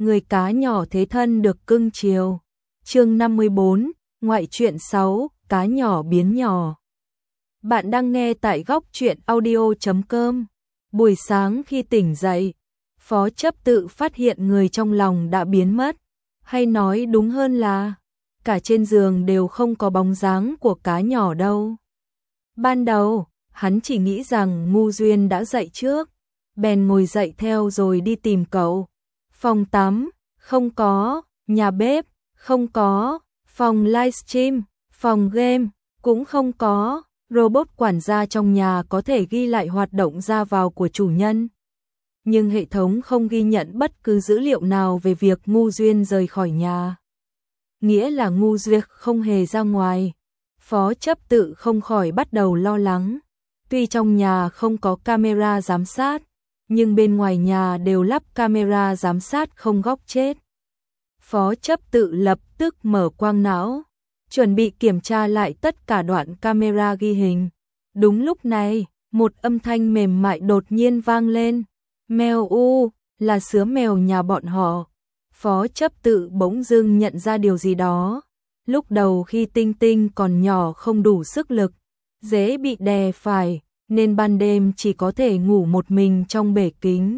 người cá nhỏ thế thân được cưng chiều. Chương 54, ngoại truyện 6, cá nhỏ biến nhỏ. Bạn đang nghe tại góc truyện audio.com. Buổi sáng khi tỉnh dậy, Phó Chấp Tự phát hiện người trong lòng đã biến mất, hay nói đúng hơn là cả trên giường đều không có bóng dáng của cá nhỏ đâu. Ban đầu, hắn chỉ nghĩ rằng Ngu Duyên đã dậy trước, bèn ngồi dậy theo rồi đi tìm cậu. Phòng tắm, không có, nhà bếp, không có, phòng livestream, phòng game, cũng không có, robot quản gia trong nhà có thể ghi lại hoạt động ra vào của chủ nhân. Nhưng hệ thống không ghi nhận bất cứ dữ liệu nào về việc Ngu Duyên rời khỏi nhà. Nghĩa là Ngu Duyên không hề ra ngoài. Phó Chấp Tự không khỏi bắt đầu lo lắng. Tuy trong nhà không có camera giám sát, nhưng bên ngoài nhà đều lắp camera giám sát không góc chết. Phó Chấp Tự lập tức mở quang não, chuẩn bị kiểm tra lại tất cả đoạn camera ghi hình. Đúng lúc này, một âm thanh mềm mại đột nhiên vang lên. Mèo u, là sứa mèo nhà bọn họ. Phó Chấp Tự bỗng dưng nhận ra điều gì đó. Lúc đầu khi Tinh Tinh còn nhỏ không đủ sức lực, dễ bị đè phải, nên ban đêm chỉ có thể ngủ một mình trong bể kính.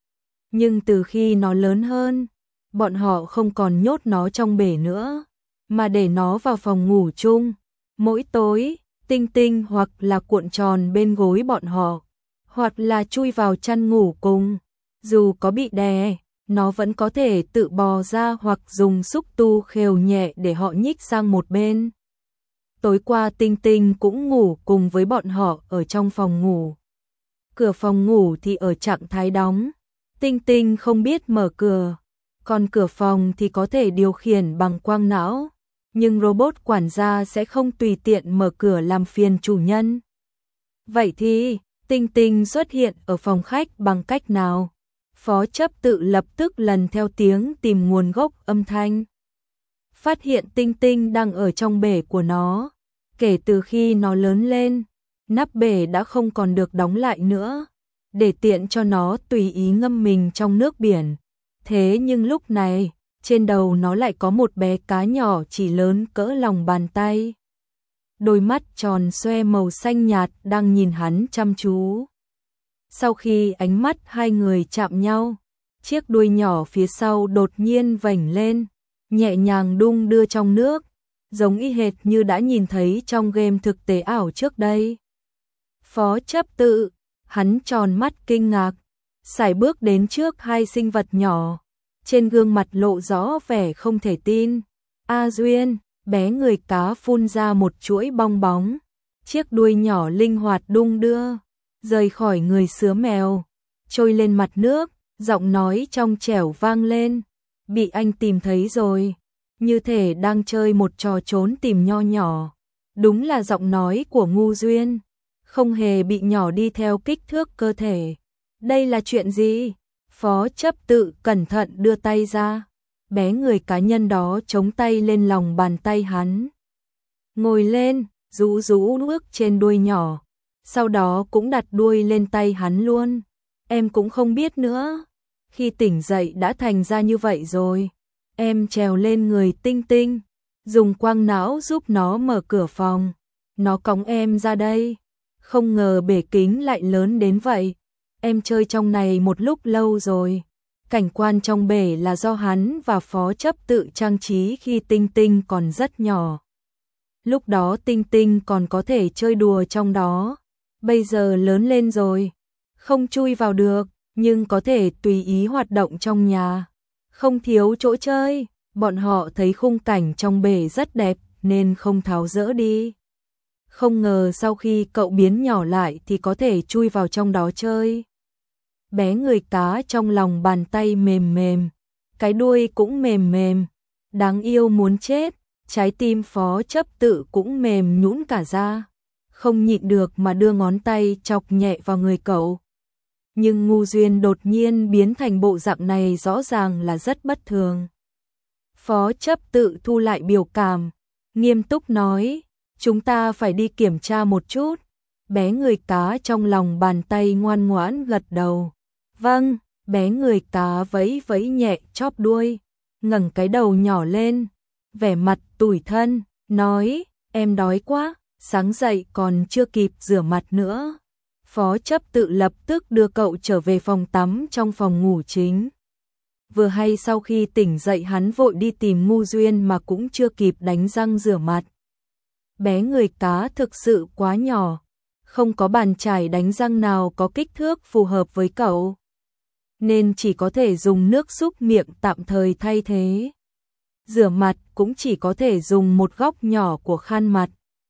Nhưng từ khi nó lớn hơn, bọn họ không còn nhốt nó trong bể nữa, mà để nó vào phòng ngủ chung. Mỗi tối, Tinh Tinh hoặc là cuộn tròn bên gối bọn họ, hoặc là chui vào chăn ngủ cùng. Dù có bị đè, nó vẫn có thể tự bò ra hoặc dùng xúc tu khều nhẹ để họ nhích sang một bên. Tối qua Tinh Tinh cũng ngủ cùng với bọn họ ở trong phòng ngủ. Cửa phòng ngủ thì ở trạng thái đóng. Tinh Tinh không biết mở cửa, còn cửa phòng thì có thể điều khiển bằng quang não. Nhưng robot quản gia sẽ không tùy tiện mở cửa làm phiền chủ nhân. Vậy thì, Tinh Tinh xuất hiện ở phòng khách bằng cách nào? Phó Chấp Tự lập tức lần theo tiếng tìm nguồn gốc âm thanh. Phát hiện Tinh Tinh đang ở trong bể của nó. Kể từ khi nó lớn lên, nắp bể đã không còn được đóng lại nữa, để tiện cho nó tùy ý ngâm mình trong nước biển. Thế nhưng lúc này, trên đầu nó lại có một bé cá nhỏ chỉ lớn cỡ lòng bàn tay. Đôi mắt tròn xoe màu xanh nhạt đang nhìn hắn chăm chú. Sau khi ánh mắt hai người chạm nhau, chiếc đuôi nhỏ phía sau đột nhiên vểnh lên, nhẹ nhàng đung đưa trong nước, giống y hệt như đã nhìn thấy trong game thực tế ảo trước đây. Phó Chấp Tự, hắn tròn mắt kinh ngạc, sải bước đến trước hai sinh vật nhỏ, trên gương mặt lộ rõ vẻ không thể tin. A Duyên, bé người cá phun ra một chuỗi bong bóng, chiếc đuôi nhỏ linh hoạt đung đưa, rời khỏi người sứa mèo, trôi lên mặt nước, giọng nói trong trẻo vang lên. Bị anh tìm thấy rồi, như thể đang chơi một trò trốn tìm nho nhỏ. Đúng là giọng nói của Ngu Duyên, không hề bị nhỏ đi theo kích thước cơ thể. Đây là chuyện gì? Phó Chấp Tự cẩn thận đưa tay ra. Bé người cá nhân đó chống tay lên lòng bàn tay hắn. Ngồi lên, rũ rũ nước trên đuôi nhỏ. Sau đó cũng đặt đuôi lên tay hắn luôn. Em cũng không biết nữa. Khi tỉnh dậy đã thành ra như vậy rồi. Em trèo lên người Tinh Tinh, dùng quang não giúp nó mở cửa phòng. Nó cõng em ra đây. Không ngờ bể kính lại lớn đến vậy. Em chơi trong này một lúc lâu rồi. Cảnh quan trong bể là do hắn và Phó Chấp Tự trang trí khi Tinh Tinh còn rất nhỏ. Lúc đó Tinh Tinh còn có thể chơi đùa trong đó. Bây giờ lớn lên rồi, không chui vào được, nhưng có thể tùy ý hoạt động trong nhà. Không thiếu chỗ chơi, bọn họ thấy khung cảnh trong bể rất đẹp nên không tháo dỡ đi. Không ngờ sau khi cậu biến nhỏ lại thì có thể chui vào trong đó chơi. Bé người cá trong lòng bàn tay mềm mềm, cái đuôi cũng mềm mềm, đáng yêu muốn chết, trái tim Phó Chấp Tự cũng mềm nhũn cả ra, không nhịn được mà đưa ngón tay chọc nhẹ vào người cậu. Nhưng Ngu Duyên đột nhiên biến thành bộ dạng này rõ ràng là rất bất thường. Phó Chấp Tự thu lại biểu cảm, nghiêm túc nói, chúng ta phải đi kiểm tra một chút. Bé người cá trong lòng bàn tay ngoan ngoãn gật đầu. Vâng, Bé người cá vẫy vẫy nhẹ chóp đuôi, ngẩng cái đầu nhỏ lên, vẻ mặt tủi thân, nói, em đói quá, sáng dậy còn chưa kịp rửa mặt nữa. Phó chấp tự lập tức đưa cậu trở về phòng tắm trong phòng ngủ chính. Vừa hay sau khi tỉnh dậy hắn vội đi tìm Ngu Duyên mà cũng chưa kịp đánh răng rửa mặt. Bé người cá thực sự quá nhỏ, không có bàn chải đánh răng nào có kích thước phù hợp với cậu, nên chỉ có thể dùng nước súc miệng tạm thời thay thế. Rửa mặt cũng chỉ có thể dùng một góc nhỏ của khăn mặt.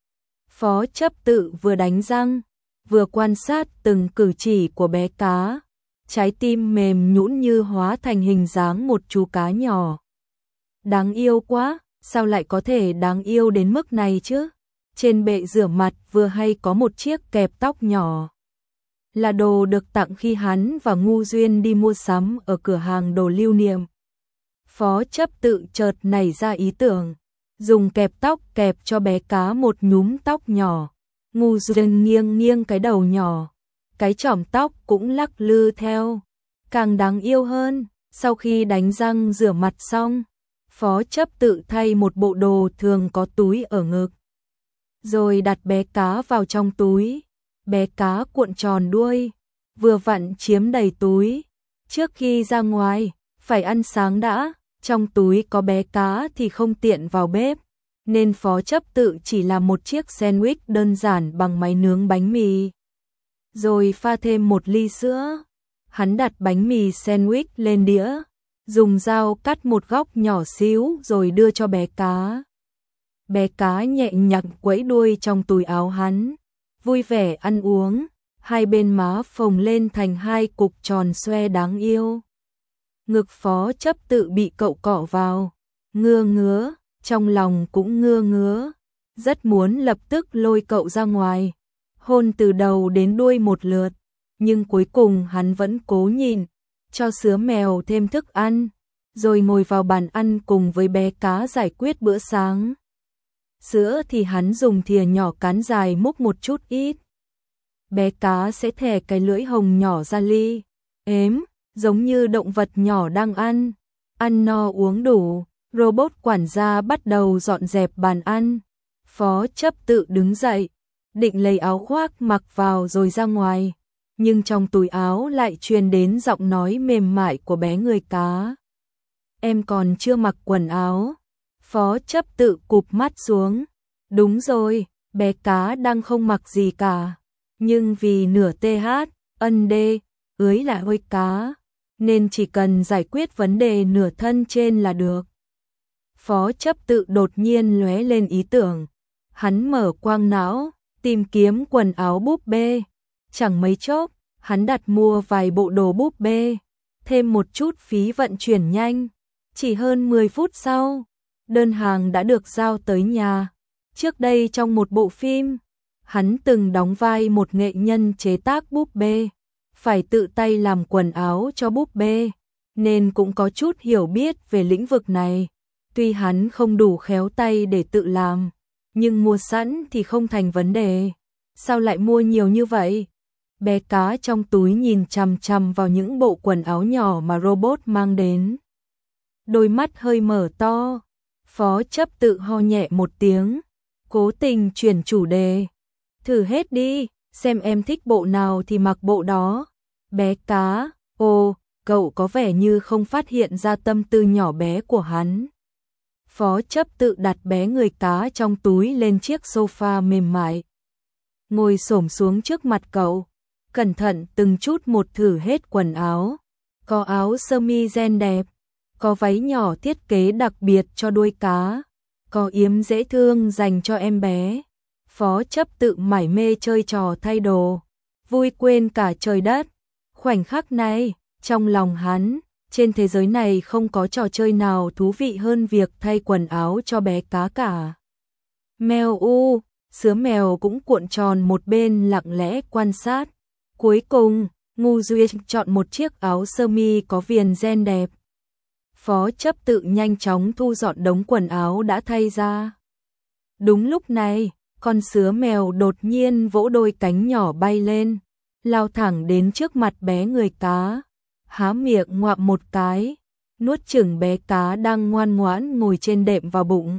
Phó chấp tự vừa đánh răng, vừa quan sát từng cử chỉ của bé cá, trái tim mềm nhũn như hóa thành hình dáng một chú cá nhỏ. Đáng yêu quá, sao lại có thể đáng yêu đến mức này chứ? Trên bệ rửa mặt vừa hay có một chiếc kẹp tóc nhỏ. Là đồ được tặng khi hắn và Ngu Duyên đi mua sắm ở cửa hàng đồ lưu niệm. Phó chấp tự chợt nảy ra ý tưởng, dùng kẹp tóc kẹp cho bé cá một nhúm tóc nhỏ. Ngu Duyên nghiêng nghiêng cái đầu nhỏ, cái chỏm tóc cũng lắc lư theo. Càng đáng yêu hơn, sau khi đánh răng rửa mặt xong, Phó chấp tự thay một bộ đồ thường có túi ở ngực, rồi đặt bé cá vào trong túi. Bé cá cuộn tròn đuôi, vừa vặn chiếm đầy túi. Trước khi ra ngoài, phải ăn sáng đã, trong túi có bé cá thì không tiện vào bếp, nên Phó chấp tự chỉ làm một chiếc sandwich đơn giản bằng máy nướng bánh mì, rồi pha thêm một ly sữa. Hắn đặt bánh mì sandwich lên đĩa, dùng dao cắt một góc nhỏ xíu rồi đưa cho bé cá. Bé cá nhẹ nhàng quẫy đuôi trong túi áo hắn, vui vẻ ăn uống, hai bên má phồng lên thành hai cục tròn xoe đáng yêu. Ngực Phó chấp tự bị cậu cọ vào, ngứa ngứa, trong lòng cũng ngứa ngứa, rất muốn lập tức lôi cậu ra ngoài, hôn từ đầu đến đuôi một lượt, nhưng cuối cùng hắn vẫn cố nhịn, cho sứa mèo thêm thức ăn, rồi ngồi vào bàn ăn cùng với bé cá giải quyết bữa sáng. Sữa thì hắn dùng thìa nhỏ cán dài múc một chút ít. Bé cá sẽ thè cái lưỡi hồng nhỏ ra ly, ếm, giống như động vật nhỏ đang ăn. Ăn no uống đủ, robot quản gia bắt đầu dọn dẹp bàn ăn. Phó chấp tự đứng dậy, định lấy áo khoác mặc vào rồi ra ngoài, nhưng trong túi áo lại truyền đến giọng nói mềm mại của bé người cá. Em còn chưa mặc quần áo. Phó chấp tự cụp mắt xuống. Đúng rồi, bé cá đang không mặc gì cả, nhưng vì nửa TH, ân đê, ưới là hơi cá, nên chỉ cần giải quyết vấn đề nửa thân trên là được. Phó chấp tự đột nhiên lóe lên ý tưởng, hắn mở quang não, tìm kiếm quần áo búp bê. Chẳng mấy chốc, hắn đặt mua vài bộ đồ búp bê, thêm một chút phí vận chuyển nhanh. Chỉ hơn 10 phút sau, đơn hàng đã được giao tới nhà. Trước đây trong một bộ phim, hắn từng đóng vai một nghệ nhân chế tác búp bê, phải tự tay làm quần áo cho búp bê, nên cũng có chút hiểu biết về lĩnh vực này. Tuy hắn không đủ khéo tay để tự làm, nhưng mua sẵn thì không thành vấn đề. Sao lại mua nhiều như vậy? Bé cá trong túi nhìn chằm chằm vào những bộ quần áo nhỏ mà robot mang đến. Đôi mắt hơi mở to. Phó chấp tự ho nhẹ một tiếng, cố tình chuyển chủ đề. Thử hết đi, xem em thích bộ nào thì mặc bộ đó. Bé cá, ô, cậu có vẻ như không phát hiện ra tâm tư nhỏ bé của hắn. Phó chấp tự đặt bé người cá trong túi lên chiếc sofa mềm mại, ngồi xổm xuống trước mặt cậu, cẩn thận từng chút một thử hết quần áo. Có áo sơ mi ren đẹp, có váy nhỏ thiết kế đặc biệt cho đuôi cá, có yếm dễ thương dành cho em bé. Phó chấp tự mải mê chơi trò thay đồ, vui quên cả trời đất. Khoảnh khắc này, trong lòng hắn, trên thế giới này không có trò chơi nào thú vị hơn việc thay quần áo cho bé cá cả. Mèo u, sứa mèo cũng cuộn tròn một bên lặng lẽ quan sát. Cuối cùng, Ngu Duyên chọn một chiếc áo sơ mi có viền ren đẹp. Phó chấp tự nhanh chóng thu dọn đống quần áo đã thay ra. Đúng lúc này, con sứa mèo đột nhiên vỗ đôi cánh nhỏ bay lên, lao thẳng đến trước mặt bé người cá. há miệng ngoạm một cái, nuốt chửng bé cá đang ngoan ngoãn ngồi trên đệm vào bụng.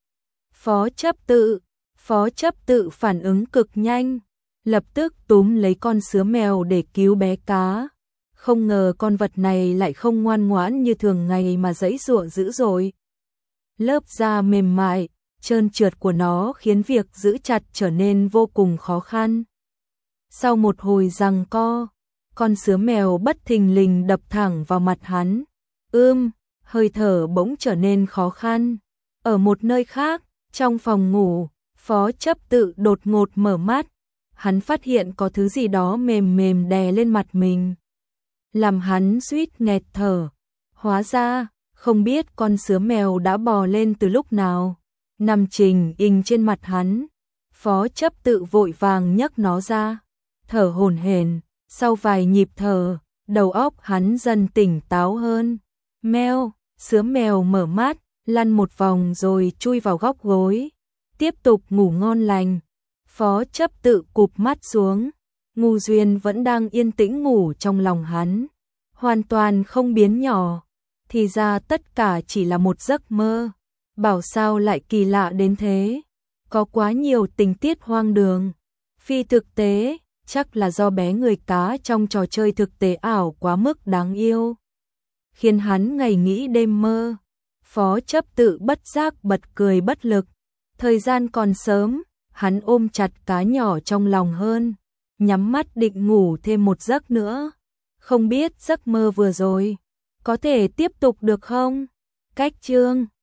Phó chấp tự phản ứng cực nhanh, lập tức túm lấy con sứa mèo để cứu bé cá. Không ngờ con vật này lại không ngoan ngoãn như thường ngày mà giãy giụa dữ dội. Lớp da mềm mại, trơn trượt của nó khiến việc giữ chặt trở nên vô cùng khó khăn. Sau một hồi giằng co, con sứa mèo bất thình lình đập thẳng vào mặt hắn. Hơi thở bỗng trở nên khó khăn. Ở một nơi khác, trong phòng ngủ, Phó Chấp Tự đột ngột mở mắt. Hắn phát hiện có thứ gì đó mềm mềm đè lên mặt mình, làm hắn suýt nghẹt thở. Hóa ra, không biết con sứa mèo đã bò lên từ lúc nào, nằm trình hình trên mặt hắn. Phó Chấp Tự vội vàng nhấc nó ra, thở hổn hển. Sau vài nhịp thở, đầu óc hắn dần tỉnh táo hơn. Sứa mèo mở mắt, lăn một vòng rồi chui vào góc gối, tiếp tục ngủ ngon lành. Phó Chấp Tự cụp mắt xuống, Ngô Duyên vẫn đang yên tĩnh ngủ trong lòng hắn, hoàn toàn không biến nhỏ. Thì ra tất cả chỉ là một giấc mơ. Bảo sao lại kỳ lạ đến thế, có quá nhiều tình tiết hoang đường, phi thực tế, chắc là do bé người cá trong trò chơi thực tế ảo quá mức đáng yêu, khiến hắn ngày nghĩ đêm mơ. Phó Chấp Tự bất giác bật cười bất lực. Thời gian còn sớm, hắn ôm chặt cá nhỏ trong lòng hơn, nhắm mắt định ngủ thêm một giấc nữa. Không biết giấc mơ vừa rồi có thể tiếp tục được không? Cách chương